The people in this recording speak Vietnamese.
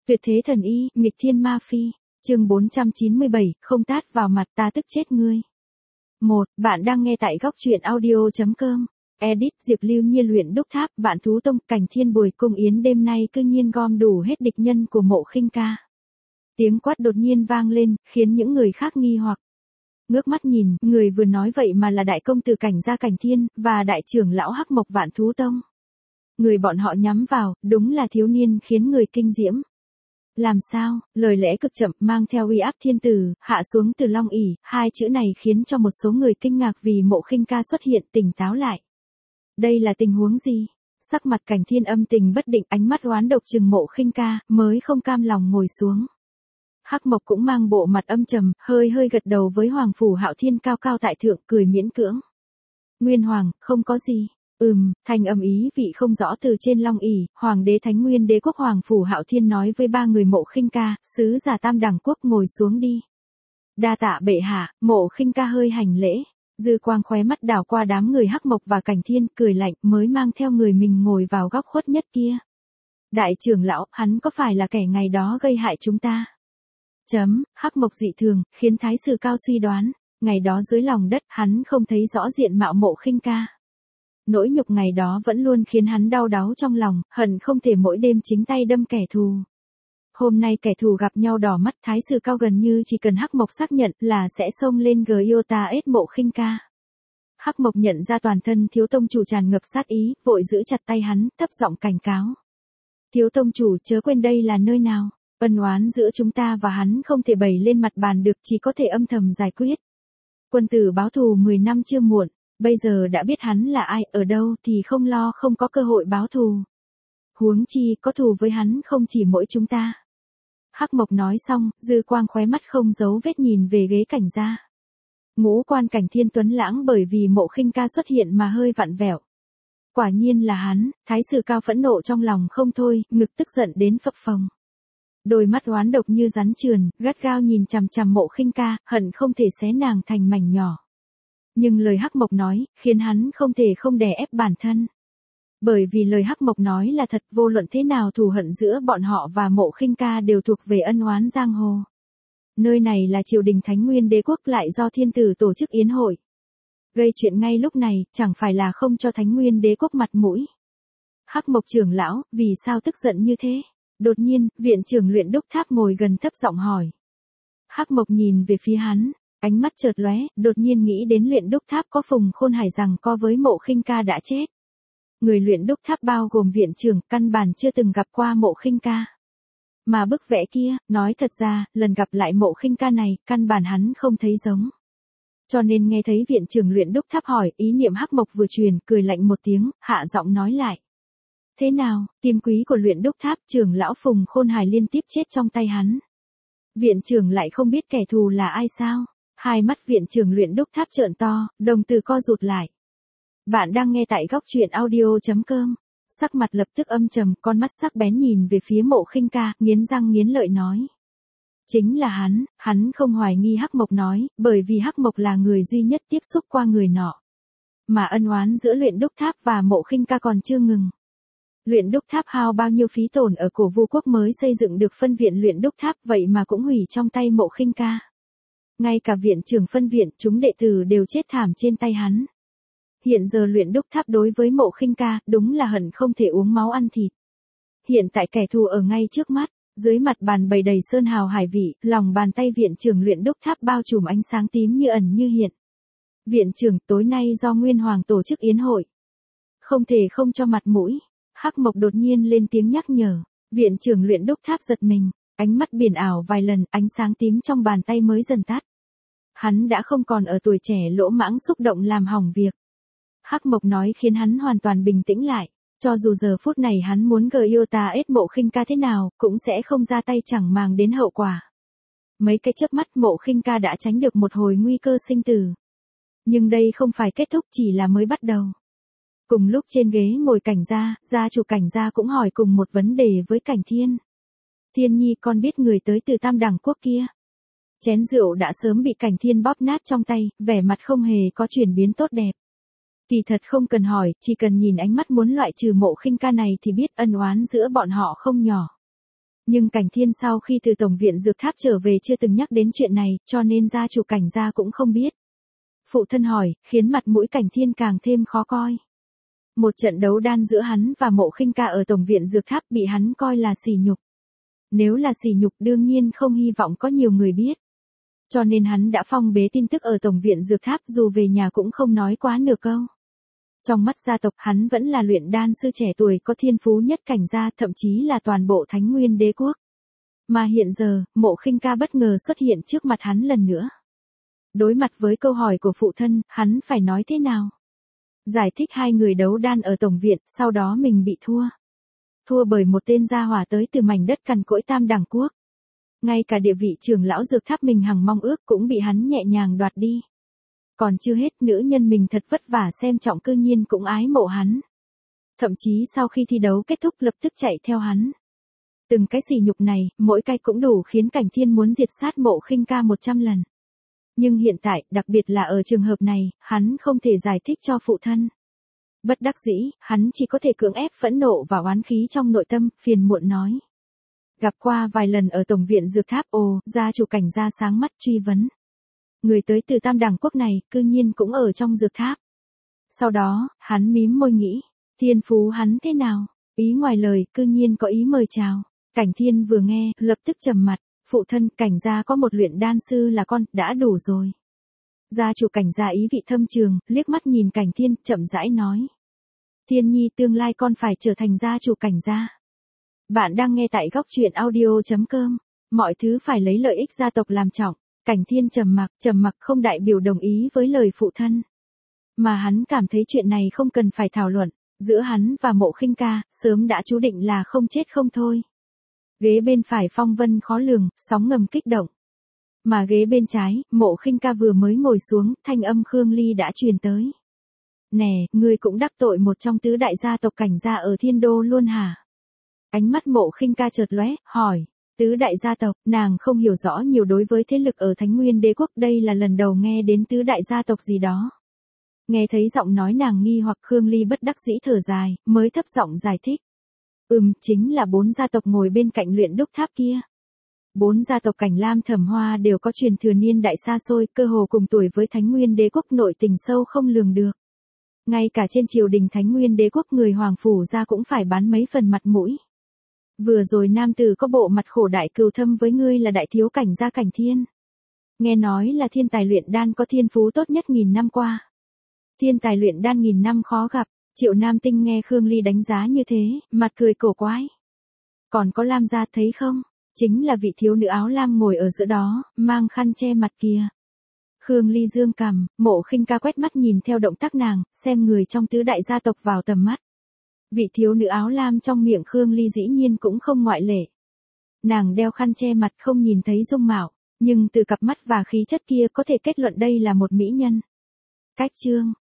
Tuyệt thế thần y, nghịch thiên ma phi. Chương 497, không tát vào mặt ta tức chết ngươi. 1. Bạn đang nghe tại góc truyện audio.com. Edit Diệp Lưu Nhiên luyện đúc tháp, Vạn Thú Tông, Cảnh Thiên Bồi Cung Yến đêm nay cư nhiên gom đủ hết địch nhân của Mộ Khinh Ca. Tiếng quát đột nhiên vang lên, khiến những người khác nghi hoặc. Ngước mắt nhìn, người vừa nói vậy mà là đại công tử Cảnh gia Cảnh Thiên, và đại trưởng lão Hắc Mộc Vạn Thú Tông. Người bọn họ nhắm vào, đúng là thiếu niên khiến người kinh diễm. Làm sao, lời lẽ cực chậm mang theo uy áp thiên tử, hạ xuống từ long ỷ, hai chữ này khiến cho một số người kinh ngạc vì Mộ Khinh Ca xuất hiện tỉnh táo lại. Đây là tình huống gì? Sắc mặt Cảnh Thiên âm tình bất định, ánh mắt oán độc trừng Mộ Khinh Ca, mới không cam lòng ngồi xuống. Hắc Mộc cũng mang bộ mặt âm trầm, hơi gật đầu với Hoàng Phủ Hạo Thiên cao cao tại thượng, cười miễn cưỡng. Nguyên Hoàng, không có gì. Thành âm ý vị không rõ từ trên long ỷ, Hoàng đế Thánh Nguyên Đế quốc Hoàng Phủ Hạo Thiên nói với ba người Mộ Khinh Ca, sứ giả Tam Đẳng quốc ngồi xuống đi. Đa tạ bệ hạ. Mộ Khinh Ca hơi hành lễ. Dư quang khóe mắt đảo qua đám người Hắc Mộc và Cảnh Thiên, cười lạnh, mới mang theo người mình ngồi vào góc khuất nhất kia. Đại trưởng lão, hắn có phải là kẻ ngày đó gây hại chúng ta? Hắc Mộc dị thường, khiến thái sư cao suy đoán, ngày đó dưới lòng đất, hắn không thấy rõ diện mạo Mộ Khinh Ca. Nỗi nhục ngày đó vẫn luôn khiến hắn đau đáu trong lòng, hận không thể mỗi đêm chính tay đâm kẻ thù. Hôm nay kẻ thù gặp nhau đỏ mắt, thái sư cao gần như chỉ cần Hắc Mộc xác nhận là sẽ xông lên Giota ết Mộ Khinh Ca. Hắc Mộc nhận ra toàn thân thiếu tông chủ tràn ngập sát ý, vội giữ chặt tay hắn, thấp giọng cảnh cáo. Thiếu tông chủ chớ quên đây là nơi nào, ân oán giữa chúng ta và hắn không thể bày lên mặt bàn được, chỉ có thể âm thầm giải quyết. Quân tử báo thù 10 năm chưa muộn. Bây giờ đã biết hắn là ai, ở đâu thì không lo không có cơ hội báo thù. Huống chi có thù với hắn không chỉ mỗi chúng ta. Hắc Mộc nói xong, dư quang khóe mắt không giấu vết nhìn về ghế Cảnh gia. Ngũ quan Cảnh Thiên tuấn lãng bởi vì Mộ Khinh Ca xuất hiện mà hơi vặn vẹo. Quả nhiên là hắn, thái sư cao phẫn nộ trong lòng không thôi, ngực tức giận đến phập phồng. Đôi mắt oán độc như rắn trườn, gắt gao nhìn chằm chằm Mộ Khinh Ca, hận không thể xé nàng thành mảnh nhỏ. Nhưng lời Hắc Mộc nói, khiến hắn không thể không đè ép bản thân. Bởi vì lời Hắc Mộc nói là thật, vô luận thế nào thù hận giữa bọn họ và Mộ Khinh Ca đều thuộc về ân oán giang hồ. Nơi này là triều đình Thánh Nguyên Đế quốc, lại do thiên tử tổ chức yến hội. Gây chuyện ngay lúc này, chẳng phải là không cho Thánh Nguyên Đế quốc mặt mũi. Hắc Mộc trưởng lão, vì sao tức giận như thế? Đột nhiên, viện trưởng luyện đúc tháp ngồi gần thấp giọng hỏi. Hắc Mộc nhìn về phía hắn. Ánh mắt chợt lóe, đột nhiên nghĩ đến luyện đúc tháp có Phùng Khôn Hải rằng co với Mộ Khinh Ca đã chết. Người luyện đúc tháp bao gồm viện trưởng, căn bản chưa từng gặp qua Mộ Khinh Ca. Mà bức vẽ kia, nói thật ra, lần gặp lại Mộ Khinh Ca này, căn bản hắn không thấy giống. Cho nên nghe thấy viện trưởng luyện đúc tháp hỏi, ý niệm Hắc Mộc vừa truyền, cười lạnh một tiếng, hạ giọng nói lại. Thế nào, kim quý của luyện đúc tháp, trưởng lão Phùng Khôn Hải liên tiếp chết trong tay hắn. Viện trưởng lại không biết kẻ thù là ai sao? Hai mắt viện trưởng luyện đúc tháp trợn to, đồng tử co rụt lại. Bạn đang nghe tại góc truyện audio.com. Sắc mặt lập tức âm trầm, con mắt sắc bén nhìn về phía Mộ Khinh Ca, nghiến răng nghiến lợi nói. Chính là hắn không hoài nghi Hắc Mộc nói, bởi vì Hắc Mộc là người duy nhất tiếp xúc qua người nọ. Mà ân oán giữa luyện đúc tháp và Mộ Khinh Ca còn chưa ngừng. Luyện đúc tháp hao bao nhiêu phí tổn ở Cổ Vu quốc mới xây dựng được phân viện luyện đúc tháp, vậy mà cũng hủy trong tay Mộ Khinh Ca. Ngay cả viện trưởng phân viện, chúng đệ tử đều chết thảm trên tay hắn. Hiện giờ luyện đúc tháp đối với Mộ Khinh Ca, đúng là hận không thể uống máu ăn thịt. Hiện tại kẻ thù ở ngay trước mắt, dưới mặt bàn bày đầy sơn hào hải vị, lòng bàn tay viện trưởng luyện đúc tháp bao trùm ánh sáng tím như ẩn như hiện. Viện trưởng, tối nay do Nguyên Hoàng tổ chức yến hội. Không thể không cho mặt mũi. Hắc Mộc đột nhiên lên tiếng nhắc nhở. Viện trưởng luyện đúc tháp giật mình, ánh mắt biển ảo vài lần, ánh sáng tím trong bàn tay mới dần tắt. Hắn đã không còn ở tuổi trẻ lỗ mãng xúc động làm hỏng việc. Hắc Mộc nói khiến hắn hoàn toàn bình tĩnh lại. Cho dù giờ phút này hắn muốn Giota ết Mộ Khinh Ca thế nào, cũng sẽ không ra tay chẳng màng đến hậu quả. Mấy cái chớp mắt Mộ Khinh Ca đã tránh được một hồi nguy cơ sinh tử. Nhưng đây không phải kết thúc, chỉ là mới bắt đầu. Cùng lúc trên ghế ngồi Cảnh gia, gia chủ Cảnh gia cũng hỏi cùng một vấn đề với Cảnh Thiên. Thiên nhi, con biết người tới từ Tam Đẳng quốc kia. Chén rượu đã sớm bị Cảnh Thiên bóp nát trong tay, vẻ mặt không hề có chuyển biến tốt đẹp. Kỳ thật không cần hỏi, chỉ cần nhìn ánh mắt muốn loại trừ Mộ Khinh Ca này thì biết ân oán giữa bọn họ không nhỏ. Nhưng Cảnh Thiên sau khi từ Tổng viện Dược Tháp trở về chưa từng nhắc đến chuyện này, cho nên gia chủ Cảnh gia cũng không biết. Phụ thân hỏi, khiến mặt mũi Cảnh Thiên càng thêm khó coi. Một trận đấu đan giữa hắn và Mộ Khinh Ca ở Tổng viện Dược Tháp bị hắn coi là sỉ nhục. Nếu là sỉ nhục đương nhiên không hy vọng có nhiều người biết. Cho nên hắn đã phong bế tin tức ở Tổng viện Dược Tháp, dù về nhà cũng không nói quá nửa câu. Trong mắt gia tộc hắn vẫn là luyện đan sư trẻ tuổi có thiên phú nhất Cảnh gia, thậm chí là toàn bộ Thánh Nguyên Đế quốc. Mà hiện giờ, Mộ Khinh Ca bất ngờ xuất hiện trước mặt hắn lần nữa. Đối mặt với câu hỏi của phụ thân, hắn phải nói thế nào? Giải thích hai người đấu đan ở Tổng viện, sau đó mình bị thua. Thua bởi một tên gia hỏa tới từ mảnh đất cằn cỗi Tam Đẳng Quốc. Ngay cả địa vị trưởng lão Dược Tháp mình hằng mong ước cũng bị hắn nhẹ nhàng đoạt đi. Còn chưa hết, nữ nhân mình thật vất vả xem trọng cư nhiên cũng ái mộ hắn. Thậm chí sau khi thi đấu kết thúc lập tức chạy theo hắn. Từng cái sỉ nhục này, mỗi cái cũng đủ khiến Cảnh Thiên muốn diệt sát Mộ Khinh Ca 100 lần. Nhưng hiện tại, đặc biệt là ở trường hợp này, hắn không thể giải thích cho phụ thân. Bất đắc dĩ, hắn chỉ có thể cưỡng ép phẫn nộ và oán khí trong nội tâm, phiền muộn nói. Gặp qua vài lần ở Tổng viện Dược Tháp, gia chủ Cảnh gia sáng mắt truy vấn. Người tới từ Tam Đẳng Quốc này, cư nhiên cũng ở trong Dược Tháp. Sau đó, hắn mím môi nghĩ, thiên phú hắn thế nào? Ý ngoài lời, cư nhiên có ý mời chào. Cảnh Thiên vừa nghe, lập tức trầm mặt. Phụ thân, Cảnh gia có một luyện đan sư là con, đã đủ rồi. Gia chủ Cảnh gia ý vị thâm trường, liếc mắt nhìn Cảnh Thiên, chậm rãi nói. Thiên nhi, tương lai con phải trở thành gia chủ Cảnh gia. Bạn đang nghe tại góc truyện audio.com. Mọi thứ phải lấy lợi ích gia tộc làm trọng. Cảnh Thiên trầm mặc không đại biểu đồng ý với lời phụ thân. Mà hắn cảm thấy chuyện này không cần phải thảo luận, giữa hắn và Mộ Khinh Ca, sớm đã chú định là không chết không thôi. Ghế bên phải phong vân khó lường, sóng ngầm kích động. Mà ghế bên trái, Mộ Khinh Ca vừa mới ngồi xuống, thanh âm Khương Ly đã truyền tới. Nè, ngươi cũng đắc tội một trong tứ đại gia tộc Cảnh gia ở Thiên Đô luôn hả? Ánh mắt Mộ Khinh Ca chợt lóe, hỏi. Tứ đại gia tộc, nàng không hiểu rõ nhiều đối với thế lực ở Thánh Nguyên Đế quốc, đây là lần đầu nghe đến tứ đại gia tộc gì đó. Nghe thấy giọng nói nàng nghi hoặc, Khương Ly bất đắc dĩ thở dài, mới thấp giọng giải thích. Chính là 4 gia tộc ngồi bên cạnh luyện đúc tháp kia. 4 gia tộc Cảnh Lam Thẩm Hoa đều có truyền thừa niên đại xa xôi, cơ hồ cùng tuổi với Thánh Nguyên Đế quốc, nội tình sâu không lường được. Ngay cả trên triều đình Thánh Nguyên Đế quốc người hoàng phủ gia cũng phải bán mấy phần mặt mũi. Vừa rồi nam tử có bộ mặt khổ đại cừu thâm với ngươi là đại thiếu Cảnh gia Cảnh Thiên. Nghe nói là thiên tài luyện đan có thiên phú tốt nhất 1000 năm qua. Thiên tài luyện đan 1000 năm khó gặp. Triệu Nam Tinh nghe Khương Ly đánh giá như thế, mặt cười cổ quái. Còn có Lam gia thấy không? Chính là vị thiếu nữ áo lam ngồi ở giữa đó, mang khăn che mặt kia. Khương Ly dương cằm, Mộ Khinh Ca quét mắt nhìn theo động tác nàng, xem người trong tứ đại gia tộc vào tầm mắt. Vị thiếu nữ áo lam trong miệng Khương Ly dĩ nhiên cũng không ngoại lệ. Nàng đeo khăn che mặt không nhìn thấy dung mạo, nhưng từ cặp mắt và khí chất kia có thể kết luận đây là một mỹ nhân. Cách chương